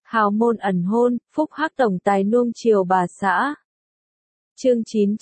hào môn ẩn hôn, phúc hắc tổng tài nuông chiều bà xã. Chương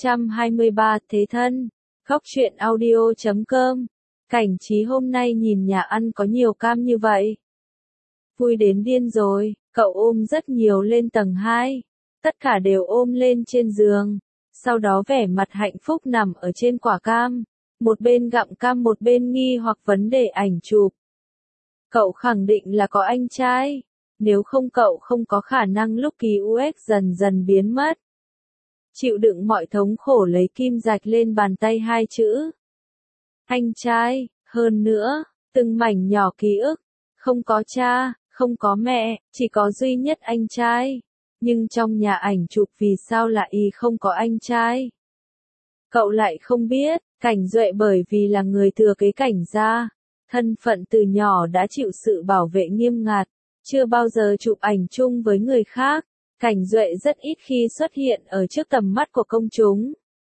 923 Thế thân. Góc truyện audio.com. Cảnh Trí hôm nay nhìn nhà ăn có nhiều cam như vậy. Vui đến điên rồi, cậu ôm rất nhiều lên tầng 2. Tất cả đều ôm lên trên giường. Sau đó vẻ mặt hạnh phúc nằm ở trên quả cam. Một bên gặm cam một bên nghi hoặc vấn đề ảnh chụp. Cậu khẳng định là có anh trai. Nếu không cậu không có khả năng lúc ký UX dần dần biến mất. Chịu đựng mọi thống khổ lấy kim rạch lên bàn tay hai chữ. Anh trai, hơn nữa, từng mảnh nhỏ ký ức. Không có cha, không có mẹ, chỉ có duy nhất anh trai. Nhưng trong nhà ảnh chụp vì sao lại không có anh trai? Cậu lại không biết, Cảnh Duệ bởi vì là người thừa kế Cảnh gia. Thân phận từ nhỏ đã chịu sự bảo vệ nghiêm ngặt. Chưa bao giờ chụp ảnh chung với người khác. Cảnh Duệ rất ít khi xuất hiện ở trước tầm mắt của công chúng.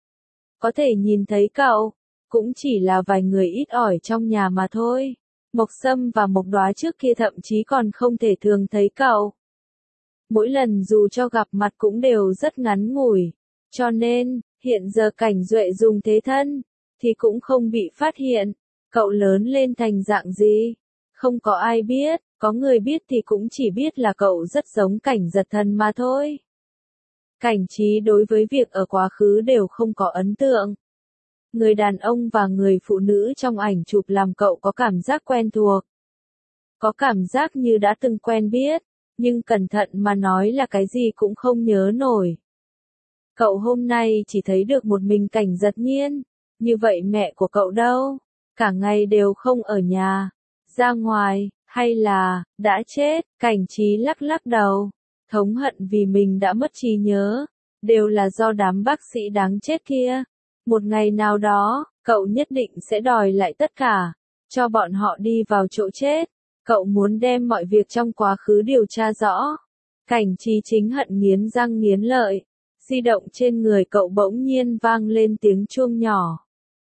Có thể nhìn thấy cậu, cũng chỉ là vài người ít ỏi trong nhà mà thôi. Mộc Sâm và Mộc Đoá trước kia thậm chí còn không thể thường thấy cậu. Mỗi lần dù cho gặp mặt cũng đều rất ngắn ngủi. Cho nên, hiện giờ Cảnh Duệ dùng thế thân, thì cũng không bị phát hiện. Cậu lớn lên thành dạng gì? Không có ai biết, có người biết thì cũng chỉ biết là cậu rất giống Cảnh Giật Thần mà thôi. Cảnh Trí đối với việc ở quá khứ đều không có ấn tượng. Người đàn ông và người phụ nữ trong ảnh chụp làm cậu có cảm giác quen thuộc. Có cảm giác như đã từng quen biết, nhưng cẩn thận mà nói là cái gì cũng không nhớ nổi. Cậu hôm nay chỉ thấy được một mình Cảnh Giật Nhiên, như vậy mẹ của cậu đâu? Cả ngày đều không ở nhà, ra ngoài, hay là, đã chết? Cảnh Trí lắc lắc đầu, thống hận vì mình đã mất trí nhớ, đều là do đám bác sĩ đáng chết kia. Một ngày nào đó, cậu nhất định sẽ đòi lại tất cả, cho bọn họ đi vào chỗ chết. Cậu muốn đem mọi việc trong quá khứ điều tra rõ. Cảnh Trí chính hận nghiến răng nghiến lợi. Di động trên người cậu bỗng nhiên vang lên tiếng chuông nhỏ.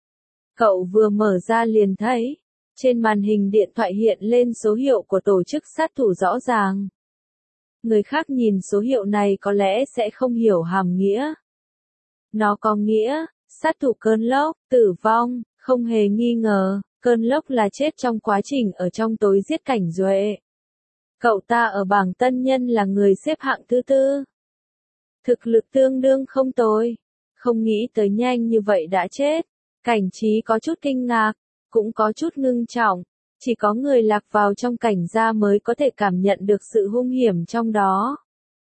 Cậu vừa mở ra liền thấy, trên màn hình điện thoại hiện lên số hiệu của tổ chức sát thủ rõ ràng. Người khác nhìn số hiệu này có lẽ sẽ không hiểu hàm nghĩa. Nó có nghĩa, sát thủ Cơn Lốc, tử vong, không hề nghi ngờ, Cơn Lốc là chết trong quá trình ở trong tối giết Cảnh Duệ. Cậu ta ở bảng tân nhân là người xếp hạng thứ 4. Thực lực tương đương không tồi. Không nghĩ tới nhanh như vậy đã chết. Cảnh Trí có chút kinh ngạc, cũng có chút ngưng trọng. Chỉ có người lạc vào trong Cảnh gia mới có thể cảm nhận được sự hung hiểm trong đó.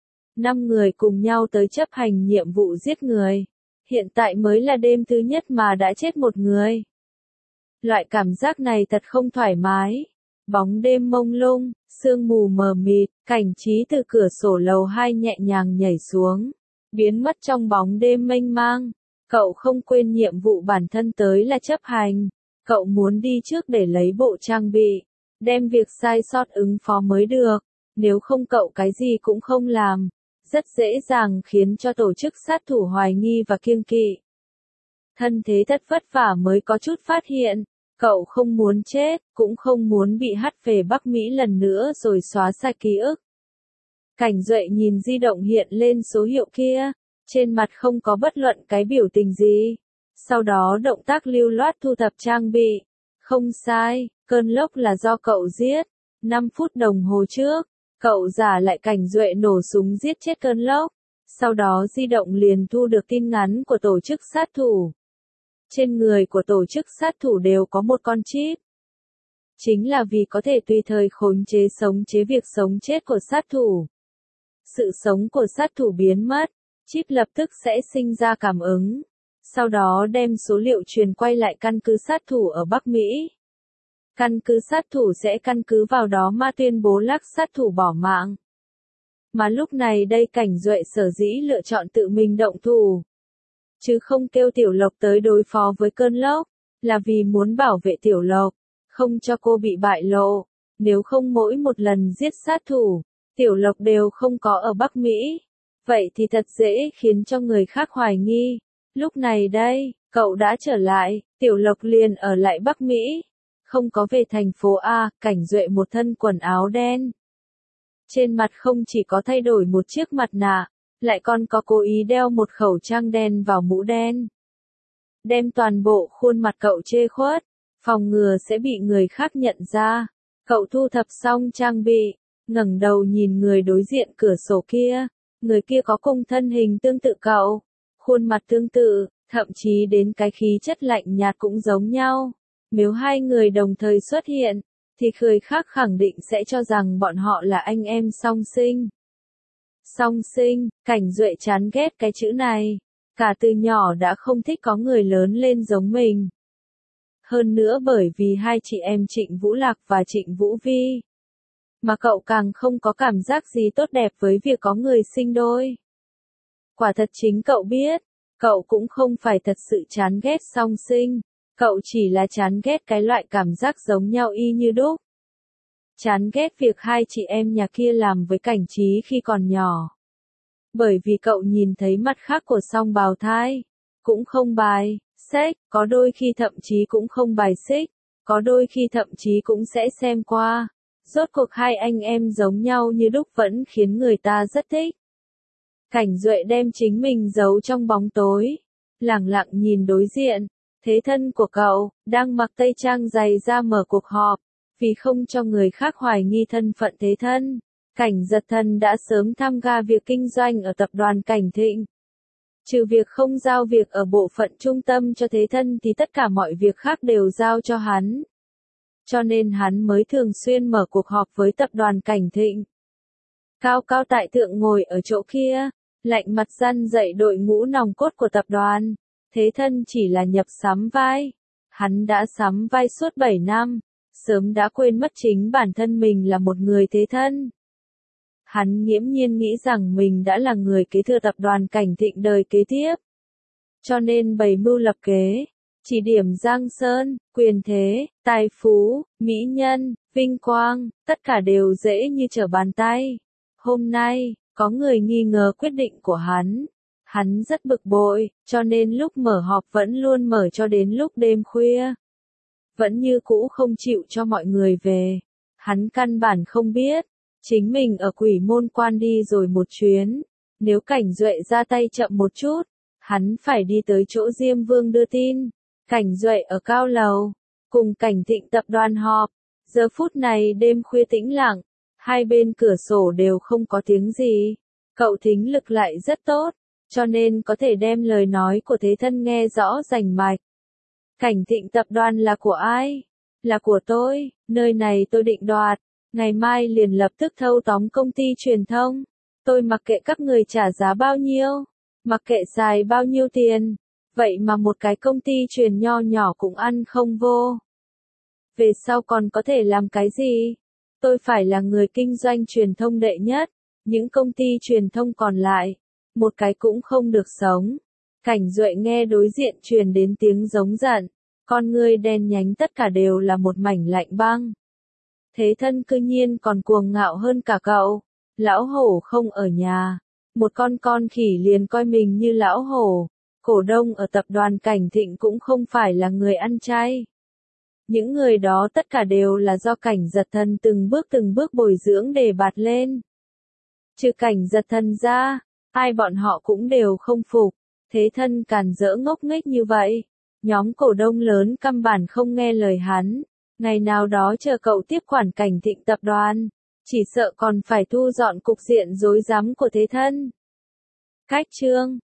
5 người cùng nhau tới chấp hành nhiệm vụ giết người. Hiện tại mới là đêm thứ nhất mà đã chết một người. Loại cảm giác này thật không thoải mái. Bóng đêm mông lung, sương mù mờ mịt, Cảnh Trí từ cửa sổ lầu 2 nhẹ nhàng nhảy xuống, biến mất trong bóng đêm mênh mang. Cậu không quên nhiệm vụ bản thân tới là chấp hành. Cậu muốn đi trước để lấy bộ trang bị, đem việc sai sót ứng phó mới được. Nếu không cậu cái gì cũng không làm, rất dễ dàng khiến cho tổ chức sát thủ hoài nghi và kiêng kỵ. Thân thế thật vất vả mới có chút phát hiện. Cậu không muốn chết, cũng không muốn bị hắt về Bắc Mỹ lần nữa rồi xóa sạch ký ức. Cảnh Duệ nhìn di động hiện lên số hiệu kia, trên mặt không có bất luận cái biểu tình gì. Sau đó động tác lưu loát thu thập trang bị. Không sai, Cơn Lốc là do cậu giết. 5 phút đồng hồ trước, cậu giả lại Cảnh Duệ nổ súng giết chết Cơn Lốc. Sau đó di động liền thu được tin nhắn của tổ chức sát thủ. Trên người của tổ chức sát thủ đều có một con chip. Chính là vì có thể tùy thời khống chế sống chế việc sống chết của sát thủ. Sự sống của sát thủ biến mất, chip lập tức sẽ sinh ra cảm ứng. Sau đó đem số liệu truyền quay lại căn cứ sát thủ ở Bắc Mỹ. Căn cứ sát thủ sẽ căn cứ vào đó mà tuyên bố lắc sát thủ bỏ mạng. Mà lúc này đây Cảnh Duệ sở dĩ lựa chọn tự mình động thủ, chứ không kêu Tiểu Lộc tới đối phó với Cơn Lốc, là vì muốn bảo vệ Tiểu Lộc, không cho cô bị bại lộ. Nếu không mỗi một lần giết sát thủ, Tiểu Lộc đều không có ở Bắc Mỹ, vậy thì thật dễ khiến cho người khác hoài nghi. Lúc này đây, cậu đã trở lại, Tiểu Lộc liền ở lại Bắc Mỹ, không có về thành phố A. Cảnh Duệ một thân quần áo đen, Trên mặt không chỉ có thay đổi một chiếc mặt nạ, lại còn có cố ý đeo một khẩu trang đen vào mũ đen. Đem toàn bộ khuôn mặt cậu che khuất, phòng ngừa sẽ bị người khác nhận ra. Cậu thu thập xong trang bị, ngẩng đầu nhìn người đối diện cửa sổ kia. Người kia có cùng thân hình tương tự cậu, khuôn mặt tương tự, thậm chí đến cái khí chất lạnh nhạt cũng giống nhau. Nếu hai người đồng thời xuất hiện, thì người khác khẳng định sẽ cho rằng bọn họ là anh em song sinh. Song sinh, Cảnh Duệ chán ghét cái chữ này. Cả từ nhỏ đã không thích có người lớn lên giống mình. Hơn nữa bởi vì hai chị em Trịnh Vũ Lạc và Trịnh Vũ Vi. Mà cậu càng không có cảm giác gì tốt đẹp với việc có người sinh đôi. Quả thật chính cậu biết, cậu cũng không phải thật sự chán ghét song sinh. Cậu chỉ là chán ghét cái loại cảm giác giống nhau y như đúc. Chán ghét việc hai chị em nhà kia làm với Cảnh Trí khi còn nhỏ. Bởi vì cậu nhìn thấy mặt khác của song bào thai. Cũng không bài xích, có đôi khi thậm chí cũng không bài xích, có đôi khi thậm chí cũng sẽ xem qua. Rốt cuộc hai anh em giống nhau như đúc vẫn khiến người ta rất thích. Cảnh Duệ đem chính mình giấu trong bóng tối, lẳng lặng nhìn đối diện. Thế thân của cậu, đang mặc tây trang dày ra mở cuộc họp, vì không cho người khác hoài nghi thân phận thế thân. Cảnh Giật Thần đã sớm tham gia việc kinh doanh ở tập đoàn Cảnh Thịnh. Trừ việc không giao việc ở bộ phận trung tâm cho thế thân thì tất cả mọi việc khác đều giao cho hắn. Cho nên hắn mới thường xuyên mở cuộc họp với tập đoàn Cảnh Thịnh. Cao cao tại thượng ngồi ở chỗ kia, lạnh mặt răn dạy đội ngũ nòng cốt của tập đoàn. Thế thân chỉ là nhập sắm vai. Hắn đã sắm vai suốt 7 năm, sớm đã quên mất chính bản thân mình là một người thế thân. Hắn nghiễm nhiên nghĩ rằng mình đã là người kế thừa tập đoàn Cảnh Thịnh đời kế tiếp. Cho nên bày mưu lập kế, chỉ điểm giang sơn, quyền thế, tài phú, mỹ nhân, vinh quang, tất cả đều dễ như trở bàn tay. Hôm nay, có người nghi ngờ quyết định của hắn. Hắn rất bực bội, cho nên lúc mở họp vẫn luôn mở cho đến lúc đêm khuya. Vẫn như cũ không chịu cho mọi người về. Hắn căn bản không biết, chính mình ở Quỷ Môn Quan đi rồi một chuyến. Nếu Cảnh Duệ ra tay chậm một chút, hắn phải đi tới chỗ Diêm Vương đưa tin. Cảnh Duệ ở cao lầu, cùng Cảnh Thịnh tập đoàn họp. Giờ phút này đêm khuya tĩnh lặng, hai bên cửa sổ đều không có tiếng gì. Cậu thính lực lại rất tốt, cho nên có thể đem lời nói của thế thân nghe rõ rành mạch. Cảnh Thịnh tập đoàn là của ai? Là của tôi, nơi này tôi định đoạt. Ngày mai liền lập tức thâu tóm công ty truyền thông. Tôi mặc kệ các người trả giá bao nhiêu, mặc kệ xài bao nhiêu tiền. Vậy mà một cái công ty truyền nho nhỏ cũng ăn không vô. Về sau còn có thể làm cái gì? Tôi phải là người kinh doanh truyền thông đệ nhất. Những công ty truyền thông còn lại, một cái cũng không được sống. Cảnh Duệ nghe đối diện truyền đến tiếng giống giận. Con ngươi đen nhánh tất cả đều là một mảnh lạnh băng. Thế thân cư nhiên còn cuồng ngạo hơn cả cậu. Lão hổ không ở nhà. Một con khỉ liền coi mình như lão hổ. Cổ đông ở tập đoàn Cảnh Thịnh cũng không phải là người ăn chay. Những người đó tất cả đều là do Cảnh Giật Thần từng bước bồi dưỡng để bạt lên. Trừ Cảnh Giật Thần ra, ai bọn họ cũng đều không phục. Thế thân càn rỡ ngốc nghếch như vậy. Nhóm cổ đông lớn căn bản không nghe lời hắn. Ngày nào đó chờ cậu tiếp quản Cảnh Thịnh tập đoàn, chỉ sợ còn phải thu dọn cục diện rối rắm của thế thân. Cách chương